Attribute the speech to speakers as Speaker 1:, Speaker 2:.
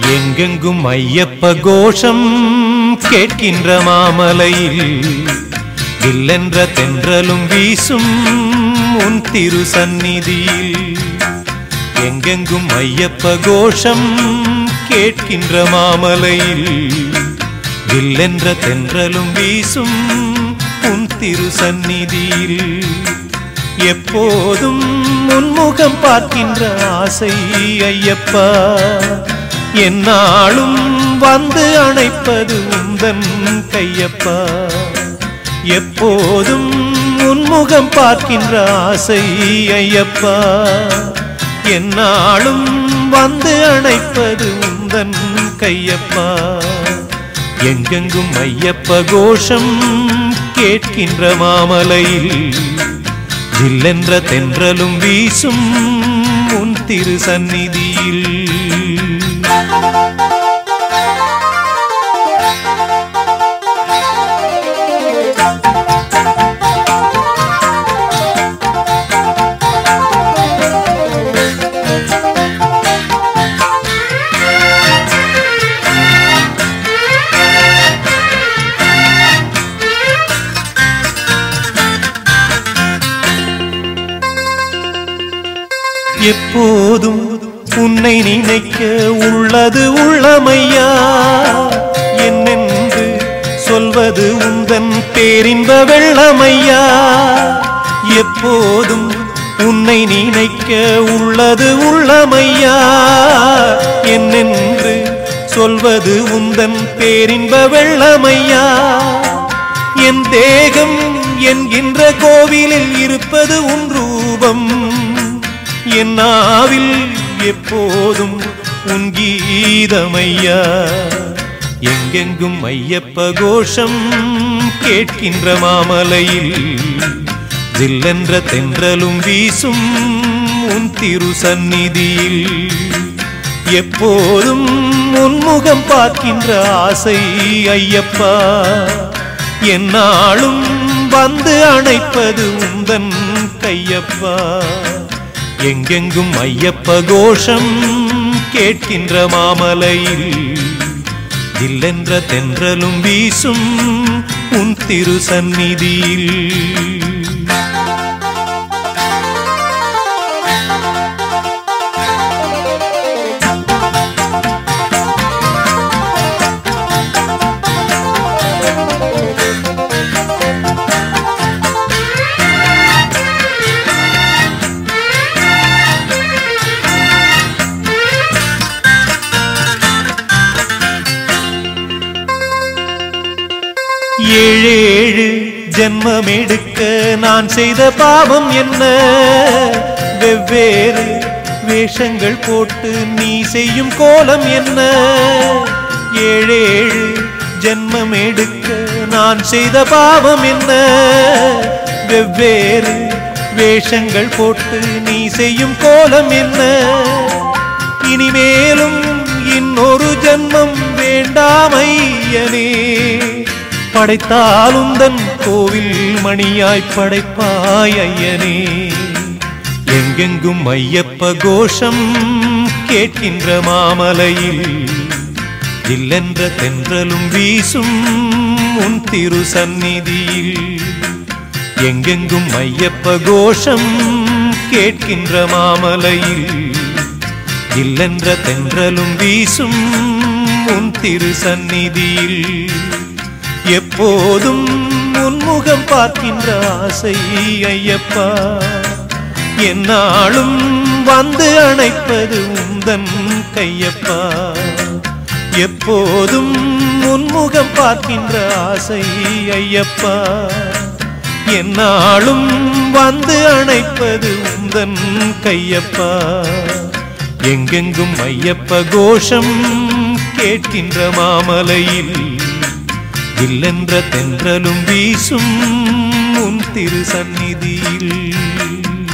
Speaker 1: எங்கெங்கும் ஐயப்ப கோஷம் கேட்கின்ற மாமலையில் வில்லென்ற தென்றலும் வீசும் உன் திரு சந்நிதியில். எங்கெங்கும் ஐயப்ப கோஷம் கேட்கின்ற மாமலையில் வில்லென்ற தென்றலும் வீசும் உன் திரு சந்நிதியில். எப்போதும் உன்முகம் பார்க்கின்ற ஆசை ஐயப்பா, என்னாலும் வந்து அணைப்பது உந்தன் கையப்பா. எப்போதும் உன்முகம் பார்க்கின்ற ஆசை ஐயப்பா, என்னாலும் வந்து அணைப்பது உந்தன் கையப்பா. எங்கெங்கும் ஐயப்ப கோஷம் கேட்கின்ற மாமலையில் வில்லென்ற தென்றலும் வீசும் உன் திரு சந்நிதியில். எப்போதும் உன்னை நினைக்க உள்ளது உள்ளமையா, என்னென்று சொல்வது உந்தன் பேரின்ப வெள்ளமையா. எப்போதும் உன்னை நினைக்க உள்ளது உள்ளமையா, என்னென்று சொல்வது உந்தன் பேரின்ப வெள்ளமையா. என் தேகம் என்கின்ற கோவிலில் இருப்பது உன் ரூபம், என் நாவில் எப்போதும் உன் கீதமையா. எங்கெங்கும் ஐயப்ப கோஷம் கேட்கின்ற மாமலையில் வில்லென்ற தென்றலும் வீசும் உன் திரு சந்நிதியில். எப்போதும் உன்முகம் பார்க்கின்ற ஆசை ஐயப்பா, என்னாலும் வந்து அணைப்பது உந்தன் கையப்பா. எங்கெங்கும் ஐயப்ப கோஷம் கேட்கின்ற மாமலையில் வில்லென்ற தென்றலும் வீசும் உன் திரு சந்நிதியில். ஏழேழு ஜென்மம் எடுக்க நான் செய்த பாவம் என்ன, வெவ்வேறு வேஷங்கள் போட்டு நீ செய்யும் கோலம் என்ன. ஏழேழு ஜென்மம் எடுக்க நான் செய்த பாவம் என்ன, வெவ்வேறு வேஷங்கள் போட்டு நீ செய்யும் கோலம் என்ன. இனிமேலும் இன்னொரு ஜென்மம் வேண்டாம் ஐயனே, படைத்தால் உந்தன் கோவில் மணியாய் படைப்பாய் ஐயனே. எங்கெங்கும் ஐயப்ப கோஷம் கேட்கின்ற மாமலையில் வில்லென்ற தென்றலும் வீசும் உன் திரு சந்நிதியில். எங்கெங்கும் ஐயப்ப கோஷம் கேட்கின்ற மாமலையில் வில்லென்ற தென்றலும் வீசும் உன் திரு சந்நிதியில். எப்போதும் உன்முகம் பார்க்கின்ற ஆசை ஐயப்பா, என்னாலும் வந்து அணைப்பது உந்தன் கையப்பா. எப்போதும் உன்முகம் பார்க்கின்ற ஆசை ஐயப்பா, என்னாலும் வந்து அணைப்பது உந்தன் கையப்பா. எங்கெங்கும் ஐயப்ப கோஷம் கேட்கின்ற மாமலையில் வில்லென்ற தென்றலும் வீசும் உன் திரு சந்நிதியில்.